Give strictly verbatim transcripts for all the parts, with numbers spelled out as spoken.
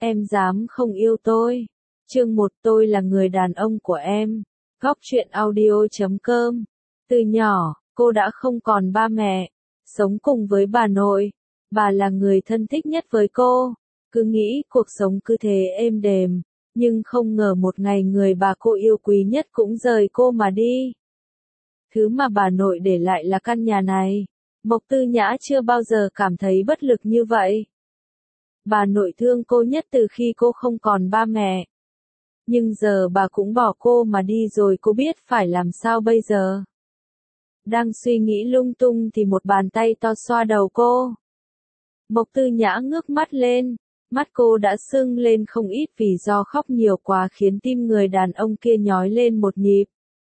em dám không yêu tôi. Chương một tôi là người đàn ông của em. Góc truyện audio chấm com. Từ nhỏ, cô đã không còn ba mẹ, sống cùng với bà nội. Bà là người thân thích nhất với cô. Cứ nghĩ cuộc sống cứ thế êm đềm, nhưng không ngờ một ngày người bà cô yêu quý nhất cũng rời cô mà đi. Thứ mà bà nội để lại là căn nhà này. Mộc Tư Nhã chưa bao giờ cảm thấy bất lực như vậy. Bà nội thương cô nhất từ khi cô không còn ba mẹ. Nhưng giờ bà cũng bỏ cô mà đi rồi, cô biết phải làm sao bây giờ. Đang suy nghĩ lung tung thì một bàn tay to xoa đầu cô. Mộc Tư Nhã ngước mắt lên, mắt cô đã sưng lên không ít vì do khóc nhiều quá khiến tim người đàn ông kia nhói lên một nhịp.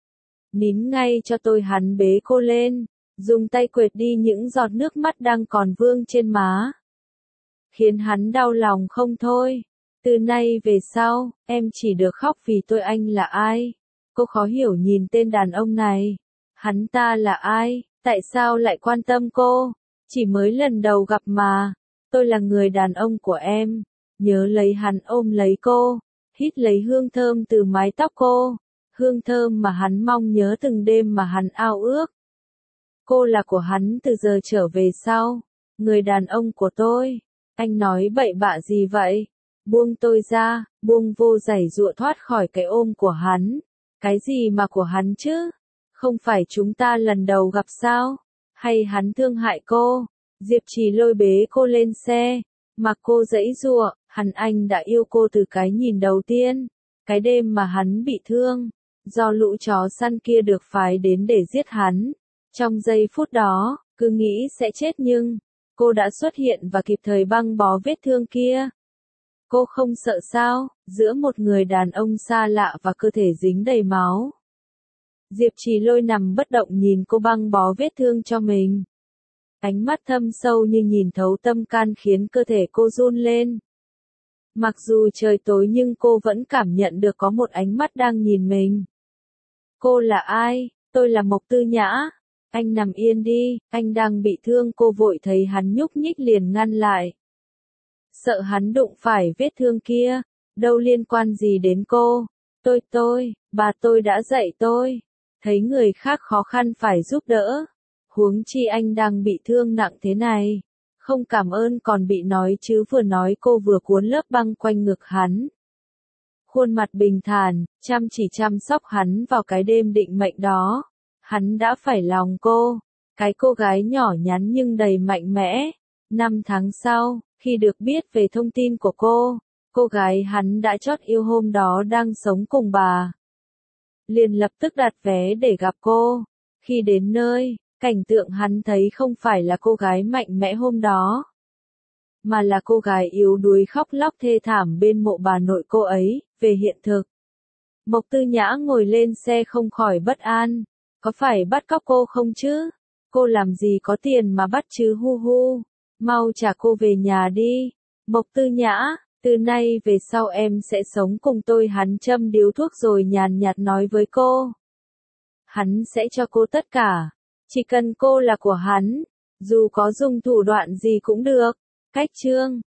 Nín ngay cho tôi, hắn bế cô lên, dùng tay quệt đi những giọt nước mắt đang còn vương trên má. Khiến hắn đau lòng không thôi. Từ nay về sau, em chỉ được khóc vì tôi. Anh là ai? Cô khó hiểu nhìn tên đàn ông này. Hắn ta là ai? Tại sao lại quan tâm cô? Chỉ mới lần đầu gặp mà. Tôi là người đàn ông của em. Nhớ lấy hắn ôm lấy cô, hít lấy hương thơm từ mái tóc cô. Hương thơm mà hắn mong nhớ từng đêm mà hắn ao ước. Cô là của hắn từ giờ trở về sau. Người đàn ông của tôi. Anh nói bậy bạ gì vậy? Buông tôi ra, buông. Vô giày giụa thoát khỏi cái ôm của hắn. Cái gì mà của hắn chứ? Không phải chúng ta lần đầu gặp sao? Hay hắn thương hại cô? Diệp Trì lôi bế cô lên xe, mặc cô giãy giụa. Hắn anh đã yêu cô từ cái nhìn đầu tiên. Cái đêm mà hắn bị thương, do lũ chó săn kia được phái đến để giết hắn. Trong giây phút đó, cứ nghĩ sẽ chết nhưng cô đã xuất hiện và kịp thời băng bó vết thương kia. Cô không sợ sao, giữa một người đàn ông xa lạ và cơ thể dính đầy máu. Diệp Trì lôi nằm bất động nhìn cô băng bó vết thương cho mình. Ánh mắt thâm sâu như nhìn thấu tâm can khiến cơ thể cô run lên. Mặc dù trời tối nhưng cô vẫn cảm nhận được có một ánh mắt đang nhìn mình. Cô là ai? Tôi là Mộc Tư Nhã. Anh nằm yên đi, anh đang bị thương. Cô vội thấy hắn nhúc nhích liền ngăn lại. Sợ hắn đụng phải vết thương kia, đâu liên quan gì đến cô. Tôi tôi, bà tôi đã dạy tôi. Thấy người khác khó khăn phải giúp đỡ. Huống chi anh đang bị thương nặng thế này. Không cảm ơn còn bị nói chứ. Vừa nói cô vừa cuốn lớp băng quanh ngực hắn. Khuôn mặt bình thản, chăm chỉ chăm sóc hắn vào cái đêm định mệnh đó. Hắn đã phải lòng cô. Cái cô gái nhỏ nhắn nhưng đầy mạnh mẽ. Năm tháng sau, khi được biết về thông tin của cô, cô gái hắn đã chót yêu hôm đó đang sống cùng bà. Liền lập tức đặt vé để gặp cô. Khi đến nơi, cảnh tượng hắn thấy không phải là cô gái mạnh mẽ hôm đó, mà là cô gái yếu đuối khóc lóc thê thảm bên mộ bà nội cô ấy. Về hiện thực, Mộc Tư Nhã ngồi lên xe không khỏi bất an. Có phải bắt cóc cô không chứ? Cô làm gì có tiền mà bắt chứ? Hu hu. Mau trả cô về nhà đi. Mộc Tư Nhã, từ nay về sau em sẽ sống cùng tôi. Hắn châm điếu thuốc rồi nhàn nhạt nói với cô. Hắn sẽ cho cô tất cả. Chỉ cần cô là của hắn. Dù có dùng thủ đoạn gì cũng được. Cách chương